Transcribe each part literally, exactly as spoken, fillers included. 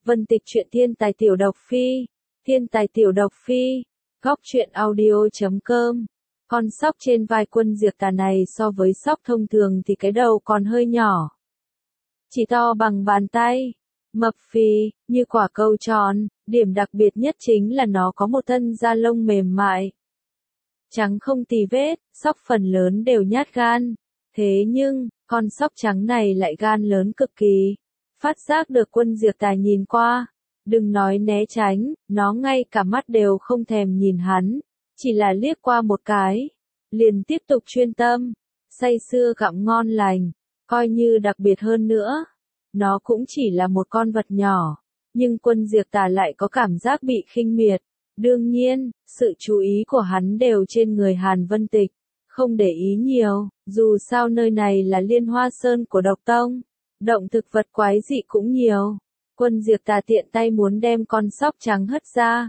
Vân Tịch truyện thiên tài tiểu độc phi, thiên tài tiểu độc phi, góc truyện audio chấm com. Con sóc trên vai Quân Diệp Tà này so với sóc thông thường thì cái đầu còn hơi nhỏ. Chỉ to bằng bàn tay, mập phì, như quả cầu tròn, điểm đặc biệt nhất chính là nó có một thân da lông mềm mại. Trắng không tì vết, sóc phần lớn đều nhát gan. Thế nhưng, con sóc trắng này lại gan lớn cực kỳ. Phát giác được Quân Diệp Tà nhìn qua, đừng nói né tránh, nó ngay cả mắt đều không thèm nhìn hắn, chỉ là liếc qua một cái, liền tiếp tục chuyên tâm, say sưa gặm ngon lành, coi như đặc biệt hơn nữa. Nó cũng chỉ là một con vật nhỏ, nhưng Quân Diệp Tà lại có cảm giác bị khinh miệt. Đương nhiên, sự chú ý của hắn đều trên người Hàn Vân Tịch, không để ý nhiều, dù sao nơi này là Liên Hoa Sơn của Độc Tông, động thực vật quái dị cũng nhiều. Quân Diệp Tà tiện tay muốn đem con sóc trắng hất ra.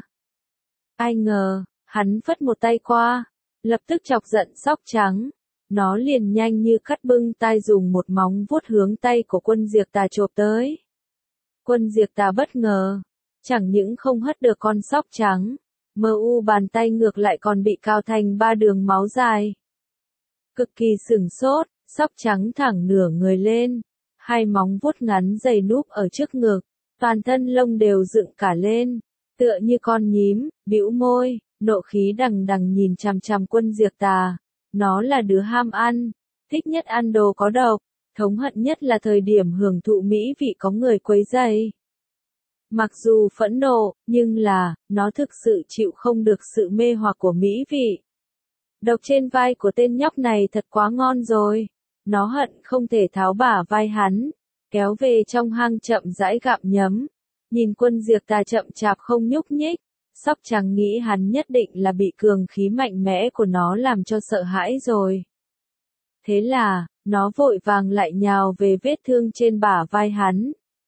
Ai ngờ, hắn phất một tay qua, lập tức chọc giận sóc trắng. Nó liền nhanh như cắt bưng tay dùng một móng vuốt hướng tay của Quân Diệp Tà chộp tới. Quân Diệp Tà bất ngờ, chẳng những không hất được con sóc trắng, mờ u bàn tay ngược lại còn bị cào thành ba đường máu dài. Cực kỳ sửng sốt, sóc trắng thẳng nửa người lên, hai móng vuốt ngắn dày núp ở trước ngực, toàn thân lông đều dựng cả lên, tựa như con nhím, bĩu môi, nộ khí đằng đằng nhìn chằm chằm Quân Diệp Tà. Nó là đứa ham ăn, thích nhất ăn đồ có độc, thống hận nhất là thời điểm hưởng thụ mỹ vị có người quấy rầy. Mặc dù phẫn nộ, nhưng là, nó thực sự chịu không được sự mê hoặc của mỹ vị. Độc trên vai của tên nhóc này thật quá ngon rồi. Nó hận không thể tháo bả vai hắn, kéo về trong hang chậm rãi gặm nhấm. Nhìn Quân Diệp Tà chậm chạp không nhúc nhích, sóc trắng nghĩ hắn nhất định là bị cường khí mạnh mẽ của nó làm cho sợ hãi rồi. Thế là, nó vội vàng lại nhào về vết thương trên bả vai hắn.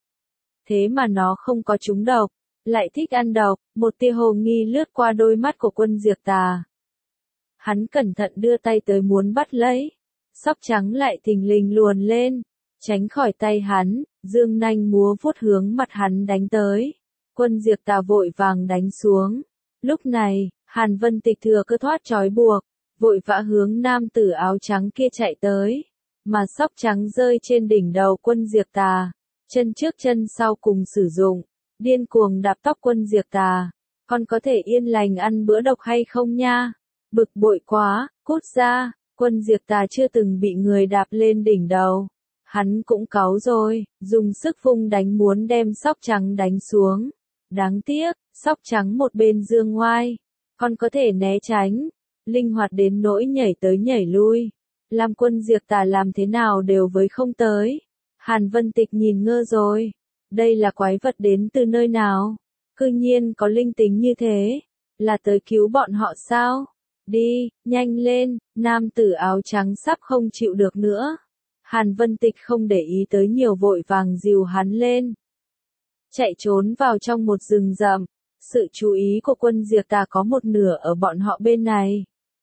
Thế mà nó không có trúng độc, lại thích ăn độc, một tia hồ nghi lướt qua đôi mắt của Quân Diệp Tà. Hắn cẩn thận đưa tay tới muốn bắt lấy, sóc trắng lại thình lình luồn lên, tránh khỏi tay hắn, dương nanh múa vuốt hướng mặt hắn đánh tới. Quân Diệp Tà vội vàng đánh xuống. Lúc này, Hàn Vân Tịch thừa cơ thoát trói buộc, vội vã hướng nam tử áo trắng kia chạy tới, mà sóc trắng rơi trên đỉnh đầu Quân Diệp Tà, chân trước chân sau cùng sử dụng, điên cuồng đạp tóc Quân Diệp Tà. Con có thể yên lành ăn bữa độc hay không nha? Bực bội quá, cút ra. Quân Diệp Tà chưa từng bị người đạp lên đỉnh đầu, hắn cũng cáu rồi, dùng sức vung đánh muốn đem sóc trắng đánh xuống. Đáng tiếc, sóc trắng một bên dương ngoai, còn có thể né tránh, linh hoạt đến nỗi nhảy tới nhảy lui, làm Quân Diệp Tà làm thế nào đều với không tới. Hàn Vân Tịch nhìn ngơ rồi, đây là quái vật đến từ nơi nào, cư nhiên có linh tính như thế, là tới cứu bọn họ sao? Đi, nhanh lên, nam tử áo trắng sắp không chịu được nữa. Hàn Vân Tịch không để ý tới nhiều vội vàng dìu hắn lên. Chạy trốn vào trong một rừng rậm, sự chú ý của Quân Diệp Tà có một nửa ở bọn họ bên này.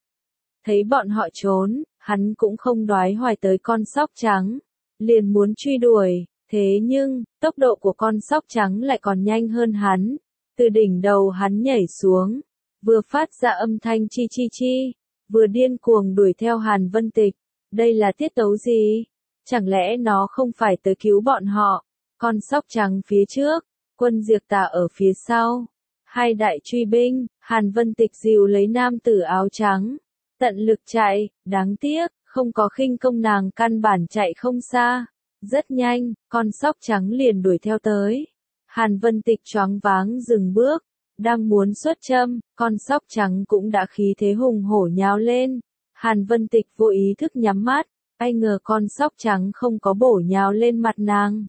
Thấy bọn họ trốn, hắn cũng không đoái hoài tới con sóc trắng, liền muốn truy đuổi, thế nhưng, tốc độ của con sóc trắng lại còn nhanh hơn hắn. Từ đỉnh đầu hắn nhảy xuống, vừa phát ra âm thanh chi chi chi, vừa điên cuồng đuổi theo Hàn Vân Tịch. Đây là tiết tấu gì? Chẳng lẽ nó không phải tới cứu bọn họ? Con sóc trắng phía trước, Quân Diệp Tà ở phía sau. Hai đại truy binh, Hàn Vân Tịch dìu lấy nam tử áo trắng, tận lực chạy, đáng tiếc, không có khinh công nàng căn bản chạy không xa. Rất nhanh, con sóc trắng liền đuổi theo tới. Hàn Vân Tịch choáng váng dừng bước, đang muốn xuất châm, con sóc trắng cũng đã khí thế hùng hổ nhào lên. Hàn Vân Tịch vô ý thức nhắm mắt, ai ngờ con sóc trắng không có bổ nhào lên mặt nàng,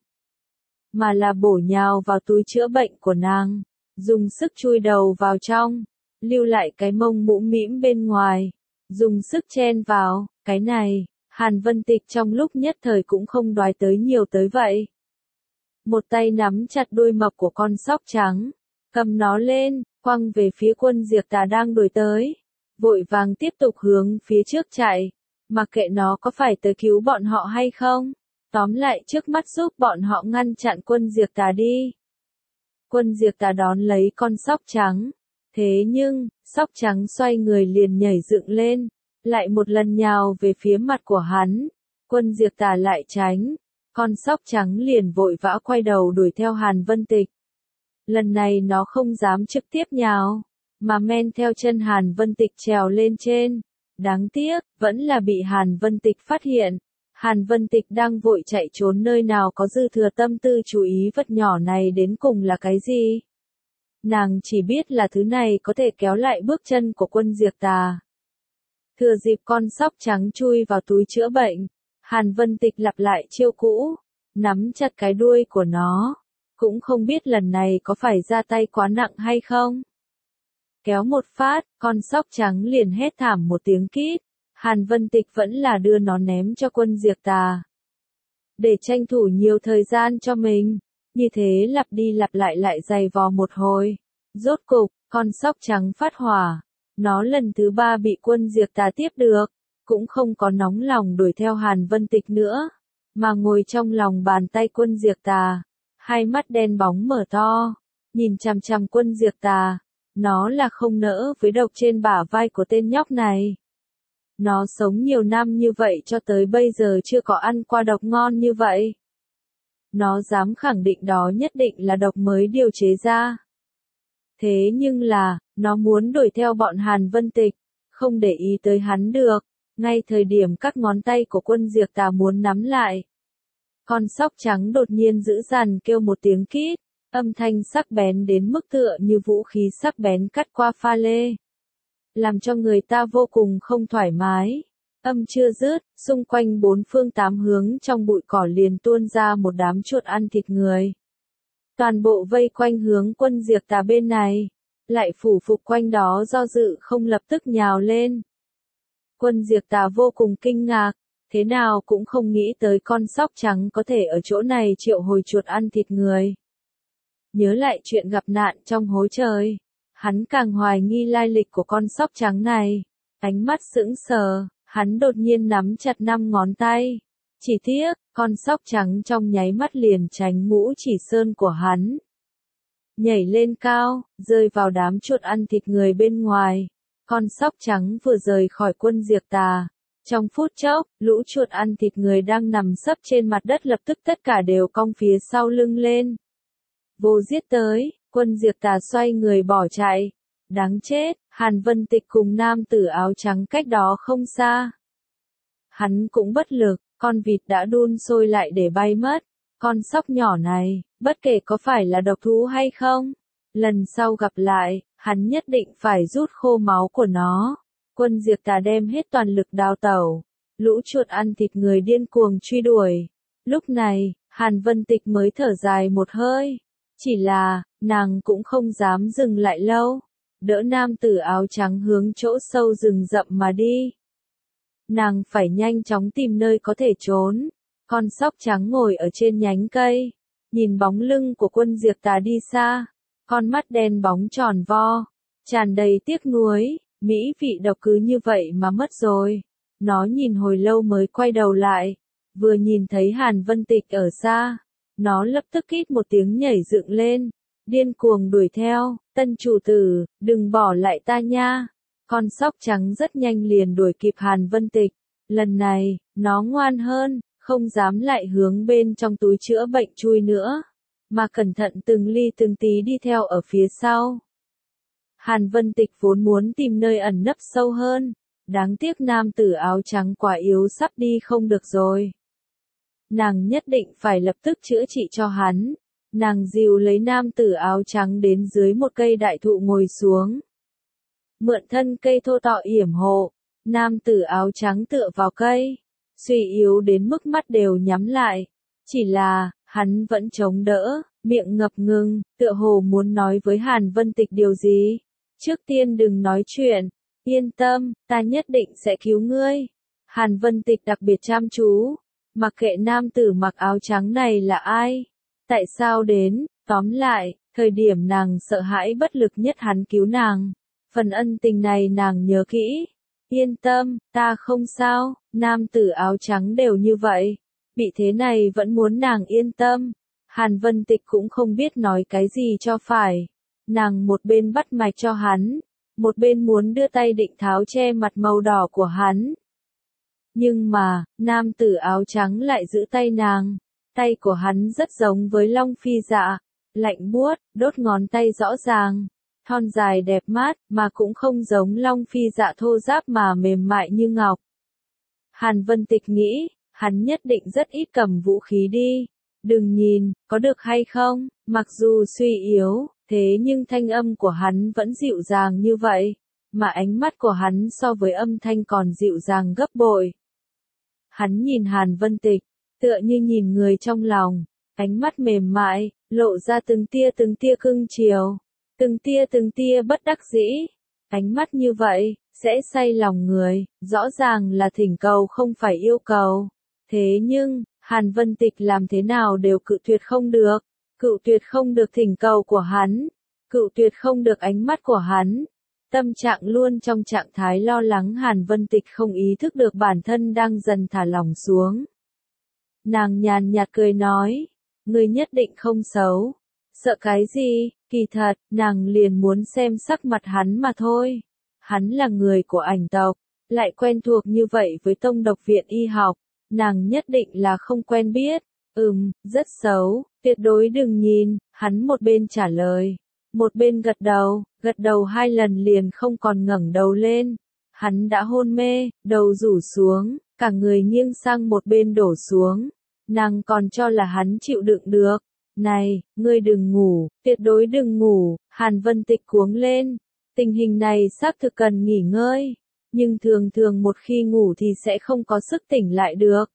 mà là bổ nhào vào túi chữa bệnh của nàng, dùng sức chui đầu vào trong, lưu lại cái mông mũm mĩm bên ngoài, dùng sức chen vào. Cái này, Hàn Vân Tịch trong lúc nhất thời cũng không đoái tới nhiều tới vậy. Một tay nắm chặt đuôi mập của con sóc trắng, cầm nó lên, quăng về phía Quân Diệp Tà đang đuổi tới, vội vàng tiếp tục hướng phía trước chạy, mặc kệ nó có phải tới cứu bọn họ hay không, tóm lại trước mắt giúp bọn họ ngăn chặn Quân Diệp Tà đi. Quân Diệp Tà đón lấy con sóc trắng. Thế nhưng, sóc trắng xoay người liền nhảy dựng lên, lại một lần nhào về phía mặt của hắn. Quân Diệp Tà lại tránh, con sóc trắng liền vội vã quay đầu đuổi theo Hàn Vân Tịch. Lần này nó không dám trực tiếp nhào, mà men theo chân Hàn Vân Tịch trèo lên trên. Đáng tiếc, vẫn là bị Hàn Vân Tịch phát hiện. Hàn Vân Tịch đang vội chạy trốn, nơi nào có dư thừa tâm tư chú ý vật nhỏ này đến cùng là cái gì. Nàng chỉ biết là thứ này có thể kéo lại bước chân của Quân Diệp Tà. Thừa dịp con sóc trắng chui vào túi chữa bệnh, Hàn Vân Tịch lặp lại chiêu cũ, nắm chặt cái đuôi của nó. Cũng không biết lần này có phải ra tay quá nặng hay không. Kéo một phát, con sóc trắng liền hét thảm một tiếng kít. Hàn Vân Tịch vẫn là đưa nó ném cho Quân Diệp Tà. Để tranh thủ nhiều thời gian cho mình, như thế lặp đi lặp lại lại giày vò một hồi. Rốt cục, con sóc trắng phát hỏa. Nó lần thứ ba bị Quân Diệp Tà tiếp được, cũng không có nóng lòng đuổi theo Hàn Vân Tịch nữa, mà ngồi trong lòng bàn tay Quân Diệp Tà, hai mắt đen bóng mở to, nhìn chằm chằm Quân Diệp Tà. Nó là không nỡ với độc trên bả vai của tên nhóc này. Nó sống nhiều năm như vậy cho tới bây giờ chưa có ăn qua độc ngon như vậy. Nó dám khẳng định đó nhất định là độc mới điều chế ra. Thế nhưng là, nó muốn đuổi theo bọn Hàn Vân Tịch, không để ý tới hắn được. Ngay thời điểm các ngón tay của Quân Diệp Tà muốn nắm lại, con sóc trắng đột nhiên dữ dằn kêu một tiếng kít, âm thanh sắc bén đến mức tựa như vũ khí sắc bén cắt qua pha lê, làm cho người ta vô cùng không thoải mái. Âm chưa dứt, xung quanh bốn phương tám hướng trong bụi cỏ liền tuôn ra một đám chuột ăn thịt người. Toàn bộ vây quanh hướng Quân Diệp Tà bên này, lại phủ phục quanh đó do dự không lập tức nhào lên. Quân Diệp Tà vô cùng kinh ngạc, thế nào cũng không nghĩ tới con sóc trắng có thể ở chỗ này triệu hồi chuột ăn thịt người. Nhớ lại chuyện gặp nạn trong hố trời, hắn càng hoài nghi lai lịch của con sóc trắng này. Ánh mắt sững sờ, hắn đột nhiên nắm chặt năm ngón tay. Chỉ tiếc, con sóc trắng trong nháy mắt liền tránh ngũ chỉ sơn của hắn. Nhảy lên cao, rơi vào đám chuột ăn thịt người bên ngoài. Con sóc trắng vừa rời khỏi Quân Diệp Tà. Trong phút chốc, lũ chuột ăn thịt người đang nằm sấp trên mặt đất lập tức tất cả đều cong phía sau lưng lên. Vô giết tới, Quân Diệp Tà xoay người bỏ chạy. Đáng chết, Hàn Vân Tịch cùng nam tử áo trắng cách đó không xa. Hắn cũng bất lực, con vịt đã đun sôi lại để bay mất. Con sóc nhỏ này, bất kể có phải là độc thú hay không, lần sau gặp lại, hắn nhất định phải rút khô máu của nó. Quân Diệp Tà đem hết toàn lực đào tẩu. Lũ chuột ăn thịt người điên cuồng truy đuổi. Lúc này, Hàn Vân Tịch mới thở dài một hơi. Chỉ là, nàng cũng không dám dừng lại lâu. Đỡ nam tử áo trắng hướng chỗ sâu rừng rậm mà đi. Nàng phải nhanh chóng tìm nơi có thể trốn. Con sóc trắng ngồi ở trên nhánh cây, nhìn bóng lưng của Quân Diệp Tà đi xa. Con mắt đen bóng tròn vo, tràn đầy tiếc nuối. Mỹ vị độc cứ như vậy mà mất rồi. Nó nhìn hồi lâu mới quay đầu lại. Vừa nhìn thấy Hàn Vân Tịch ở xa, nó lập tức kít một tiếng nhảy dựng lên, điên cuồng đuổi theo. Tân chủ tử, đừng bỏ lại ta nha. Con sóc trắng rất nhanh liền đuổi kịp Hàn Vân Tịch. Lần này, nó ngoan hơn, không dám lại hướng bên trong túi chữa bệnh chui nữa, mà cẩn thận từng ly từng tí đi theo ở phía sau. Hàn Vân Tịch vốn muốn tìm nơi ẩn nấp sâu hơn, đáng tiếc nam tử áo trắng quá yếu sắp đi không được rồi. Nàng nhất định phải lập tức chữa trị cho hắn. Nàng dìu lấy nam tử áo trắng đến dưới một cây đại thụ ngồi xuống. Mượn thân cây thô to yểm hộ, nam tử áo trắng tựa vào cây, suy yếu đến mức mắt đều nhắm lại. Chỉ là, hắn vẫn chống đỡ, miệng ngập ngừng, tựa hồ muốn nói với Hàn Vân Tịch điều gì. Trước tiên đừng nói chuyện, yên tâm, ta nhất định sẽ cứu ngươi. Hàn Vân Tịch đặc biệt chăm chú, mặc kệ nam tử mặc áo trắng này là ai, tại sao đến, tóm lại, thời điểm nàng sợ hãi bất lực nhất hắn cứu nàng. Phần ân tình này nàng nhớ kỹ. Yên tâm, ta không sao, nam tử áo trắng đều như vậy. Bị thế này vẫn muốn nàng yên tâm. Hàn Vân Tịch cũng không biết nói cái gì cho phải. Nàng một bên bắt mạch cho hắn, một bên muốn đưa tay định tháo che mặt màu đỏ của hắn. Nhưng mà, nam tử áo trắng lại giữ tay nàng. Tay của hắn rất giống với Long Phi Dạ, lạnh buốt, đốt ngón tay rõ ràng, thon dài đẹp mát, mà cũng không giống Long Phi Dạ thô ráp mà mềm mại như ngọc. Hàn Vân Tịch nghĩ, hắn nhất định rất ít cầm vũ khí đi. Đừng nhìn, có được hay không, mặc dù suy yếu, thế nhưng thanh âm của hắn vẫn dịu dàng như vậy, mà ánh mắt của hắn so với âm thanh còn dịu dàng gấp bội. Hắn nhìn Hàn Vân Tịch, tựa như nhìn người trong lòng, ánh mắt mềm mại, lộ ra từng tia từng tia cưng chiều, từng tia từng tia bất đắc dĩ. Ánh mắt như vậy, sẽ say lòng người, rõ ràng là thỉnh cầu không phải yêu cầu. Thế nhưng, Hàn Vân Tịch làm thế nào đều cự tuyệt không được, cự tuyệt không được thỉnh cầu của hắn, cự tuyệt không được ánh mắt của hắn. Tâm trạng luôn trong trạng thái lo lắng, Hàn Vân Tịch không ý thức được bản thân đang dần thả lỏng xuống. Nàng nhàn nhạt cười nói, ngươi nhất định không xấu, sợ cái gì, kỳ thật, nàng liền muốn xem sắc mặt hắn mà thôi. Hắn là người của ảnh tộc, lại quen thuộc như vậy với tông độc viện y học, nàng nhất định là không quen biết. Ừm, rất xấu, tuyệt đối đừng nhìn, hắn một bên trả lời, một bên gật đầu, gật đầu hai lần liền không còn ngẩng đầu lên. Hắn đã hôn mê, đầu rủ xuống, cả người nghiêng sang một bên đổ xuống. Nàng còn cho là hắn chịu đựng được. Này, ngươi đừng ngủ, tuyệt đối đừng ngủ. Hàn Vân Tịch cuống lên. Tình hình này xác thực cần nghỉ ngơi, nhưng thường thường một khi ngủ thì sẽ không có sức tỉnh lại được.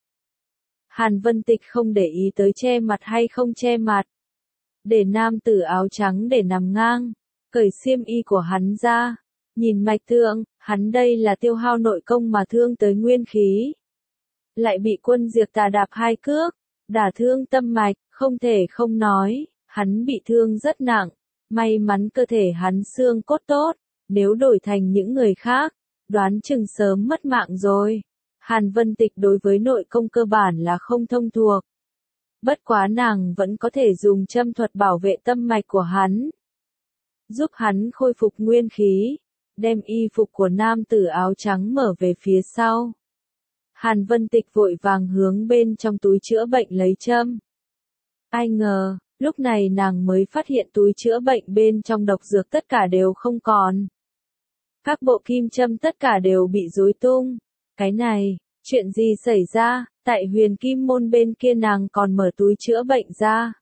Hàn Vân Tịch không để ý tới che mặt hay không che mặt. Để nam tử áo trắng để nằm ngang, cởi xiêm y của hắn ra, nhìn mạch thương, hắn đây là tiêu hao nội công mà thương tới nguyên khí. Lại bị quân diệt tà đạp hai cước, đả thương tâm mạch, không thể không nói, hắn bị thương rất nặng, may mắn cơ thể hắn xương cốt tốt, nếu đổi thành những người khác, đoán chừng sớm mất mạng rồi. Hàn Vân Tịch đối với nội công cơ bản là không thông thuộc. Bất quá nàng vẫn có thể dùng châm thuật bảo vệ tâm mạch của hắn, giúp hắn khôi phục nguyên khí, đem y phục của nam tử áo trắng mở về phía sau. Hàn Vân Tịch vội vàng hướng bên trong túi chữa bệnh lấy châm. Ai ngờ, lúc này nàng mới phát hiện túi chữa bệnh bên trong độc dược tất cả đều không còn. Các bộ kim châm tất cả đều bị rối tung. Cái này, chuyện gì xảy ra? Tại Huyền Kim Môn bên kia nàng còn mở túi chữa bệnh ra.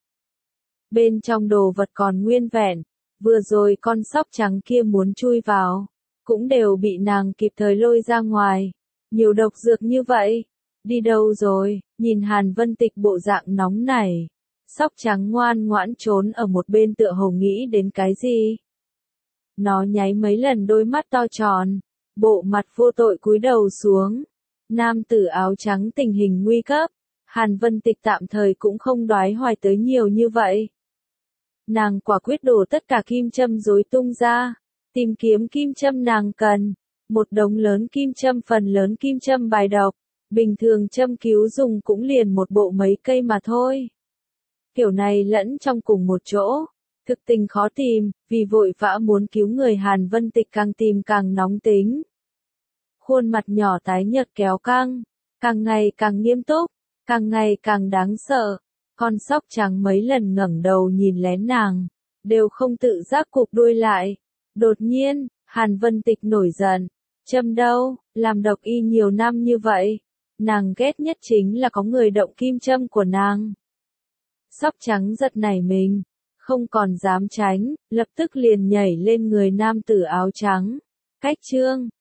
Bên trong đồ vật còn nguyên vẹn, vừa rồi con sóc trắng kia muốn chui vào, cũng đều bị nàng kịp thời lôi ra ngoài. Nhiều độc dược như vậy, đi đâu rồi? Nhìn Hàn Vân Tịch bộ dạng nóng nảy, sóc trắng ngoan ngoãn trốn ở một bên tựa hồ nghĩ đến cái gì. Nó nháy mấy lần đôi mắt to tròn, bộ mặt vô tội cúi đầu xuống. Nam tử áo trắng tình hình nguy cấp, Hàn Vân Tịch tạm thời cũng không đoái hoài tới nhiều như vậy. Nàng quả quyết đổ tất cả kim châm rối tung ra, tìm kiếm kim châm nàng cần, một đống lớn kim châm, phần lớn kim châm bài độc, bình thường châm cứu dùng cũng liền một bộ mấy cây mà thôi. Kiểu này lẫn trong cùng một chỗ, thực tình khó tìm, vì vội vã muốn cứu người Hàn Vân Tịch càng tìm càng nóng tính. Khuôn mặt nhỏ tái nhợt kéo căng, càng ngày càng nghiêm túc, càng ngày càng đáng sợ. Con sóc trắng mấy lần ngẩng đầu nhìn lén nàng, đều không tự giác cụp đuôi lại. Đột nhiên, Hàn Vân Tịch nổi giận. Châm đâu, làm độc y nhiều năm như vậy, nàng ghét nhất chính là có người động kim châm của nàng. Sóc trắng giật nảy mình, không còn dám tránh, lập tức liền nhảy lên người nam tử áo trắng. Cách chương